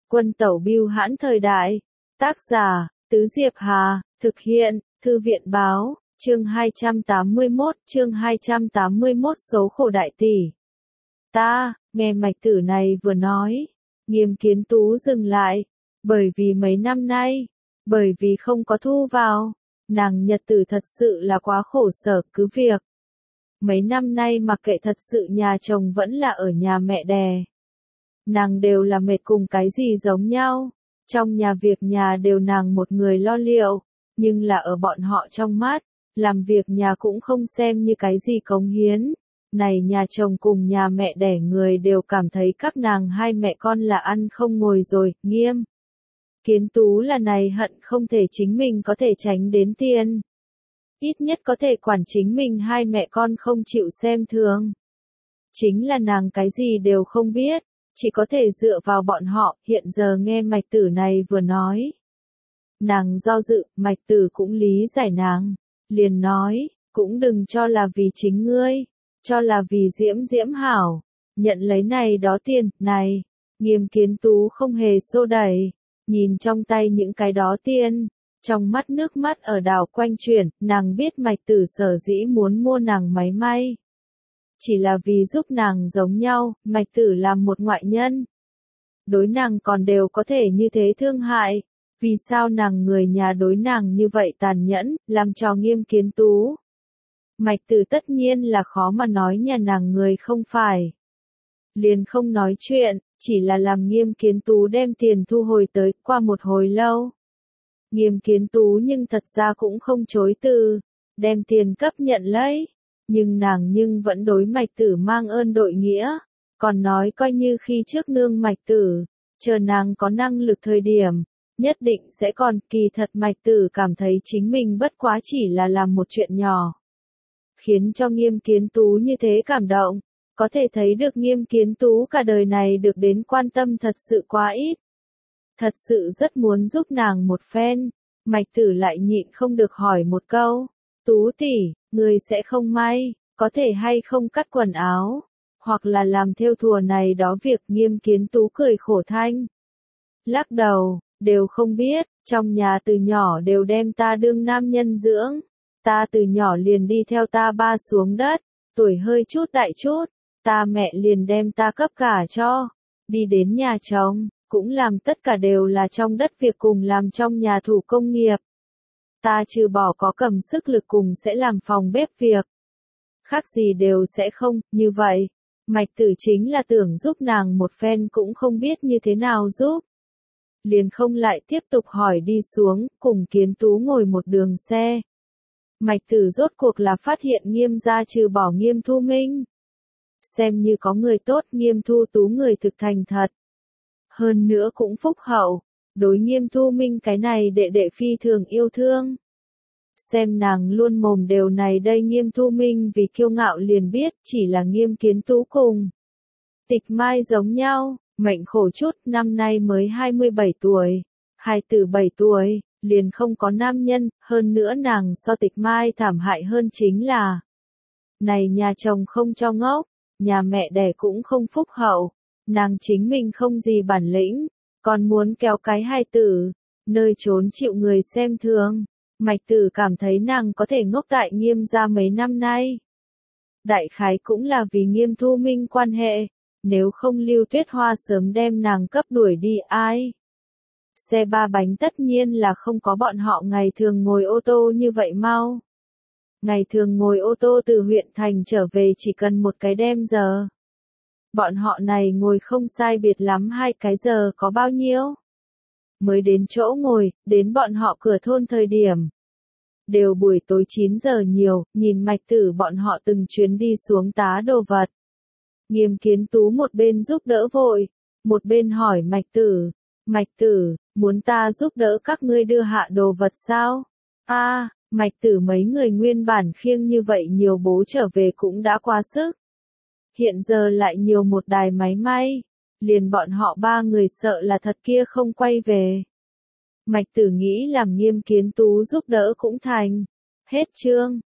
Quân tẩu bưu hãn thời đại. Tác giả, Tứ Diệp Hà, thực hiện, Thư viện báo, chương 281 số khổ đại tỷ. Nghe mạch tử này vừa nói, Nghiêm Kiến Tú dừng lại, bởi vì mấy năm nay, bởi vì không có thu vào, nàng nhật tử thật sự là quá khổ sở cứ việc. Mấy năm nay mặc kệ thật sự nhà chồng vẫn là ở nhà mẹ đẻ. Nàng đều là mệt cùng cái gì giống nhau, trong nhà việc nhà đều nàng một người lo liệu, nhưng là ở bọn họ trong mắt, làm việc nhà cũng không xem như cái gì cống hiến. Này nhà chồng cùng nhà mẹ đẻ người đều cảm thấy các nàng hai mẹ con là ăn không ngồi rồi, Nghiêm Kiến Tú là này hận không thể chính mình có thể tránh đến tiền. Ít nhất có thể quản chính mình hai mẹ con không chịu xem thường. Chính là nàng cái gì đều không biết, chỉ có thể dựa vào bọn họ, hiện giờ nghe mạch tử này vừa nói. Nàng do dự, mạch tử cũng lý giải nàng, liền nói, cũng đừng cho là vì chính ngươi, cho là vì Diễm hảo, nhận lấy này đó tiền, này, Nghiêm Kiến Tú không hề xô đẩy, nhìn trong tay những cái đó tiền, trong mắt nước mắt ở đảo quanh chuyển, nàng biết mạch tử sở dĩ muốn mua nàng máy may. Chỉ là vì giúp nàng giống nhau, mạch tử làm một ngoại nhân. Đối nàng còn đều có thể như thế thương hại, vì sao nàng người nhà đối nàng như vậy tàn nhẫn, làm cho Nghiêm Kiến Tú. Mạch tử tất nhiên là khó mà nói nhà nàng người không phải. Liền không nói chuyện, chỉ là làm Nghiêm Kiến Tú đem tiền thu hồi tới, qua một hồi lâu. Nghiêm Kiến Tú nhưng thật ra cũng không chối từ, đem tiền cấp nhận lấy. Nhưng nàng vẫn đối mạch tử mang ơn đội nghĩa, còn nói coi như khi trước nương mạch tử, chờ nàng có năng lực thời điểm, nhất định sẽ còn. Kỳ thật mạch tử cảm thấy chính mình bất quá chỉ là làm một chuyện nhỏ. Khiến cho Nghiêm Kiến Tú như thế cảm động, có thể thấy được Nghiêm Kiến Tú cả đời này được đến quan tâm thật sự quá ít. Thật sự rất muốn giúp nàng một phen, mạch tử lại nhịn không được hỏi một câu, Tú tỷ, người sẽ không may, có thể hay không cắt quần áo, hoặc là làm thêu thùa này đó việc. Nghiêm Kiến Tú cười khổ thanh. Lắc đầu, đều không biết, trong nhà từ nhỏ đều đem ta đương nam nhân dưỡng, ta từ nhỏ liền đi theo ta ba xuống đất, tuổi hơi chút đại chút, ta mẹ liền đem ta cấp cả cho, đi đến nhà chồng, cũng làm tất cả đều là trong đất việc cùng làm trong nhà thủ công nghiệp. Ta trừ bỏ có cầm sức lực cùng sẽ làm phòng bếp việc. Khác gì đều sẽ không, như vậy. Mạch tử chính là tưởng giúp nàng một phen cũng không biết như thế nào giúp. Liền không lại tiếp tục hỏi đi xuống, cùng Kiến Tú ngồi một đường xe. Mạch tử rốt cuộc là phát hiện Nghiêm gia trừ bỏ Nghiêm Thu Minh. Xem như có người tốt, Nghiêm Thu Tú người thực thành thật. Hơn nữa cũng phúc hậu. Đối Nghiêm Thu Minh cái này đệ đệ phi thường yêu thương. Xem nàng luôn mồm đều này đây Nghiêm Thu Minh vì kiêu ngạo liền biết chỉ là Nghiêm Kiến Tú cùng Tịch Mai giống nhau, mệnh khổ chút, năm nay mới 27 tuổi, hài tử 7 tuổi, liền không có nam nhân, hơn nữa nàng so Tịch Mai thảm hại hơn chính là này nhà chồng không cho ngốc, nhà mẹ đẻ cũng không phúc hậu, nàng chính mình không gì bản lĩnh. Còn muốn kéo cái hài tử, nơi trốn chịu người xem thường, mạch tử cảm thấy nàng có thể ngốc tại Nghiêm gia mấy năm nay. Đại khái cũng là vì Nghiêm Thu Minh quan hệ, nếu không Lưu Tuyết Hoa sớm đem nàng cấp đuổi đi ai. Xe ba bánh tất nhiên là không có bọn họ ngày thường ngồi ô tô như vậy mau. Ngày thường ngồi ô tô từ huyện thành trở về chỉ cần một cái đêm giờ. Bọn họ này ngồi không sai biệt lắm 2 cái giờ có bao nhiêu? Mới đến chỗ ngồi, đến bọn họ cửa thôn thời điểm. Đều buổi tối 9 giờ nhiều, nhìn mạch tử bọn họ từng chuyến đi xuống tá đồ vật. Nghiêm Kiến Tú một bên giúp đỡ vội, một bên hỏi mạch tử, muốn ta giúp đỡ các ngươi đưa hạ đồ vật sao? Mạch tử mấy người nguyên bản khiêng như vậy nhiều bố trở về cũng đã quá sức. Hiện giờ lại nhiều một đài máy may, liền bọn họ 3 người sợ là thật kia không quay về. Mạch tử nghĩ làm Nghiêm Kiến Tú giúp đỡ cũng thành. Hết chương.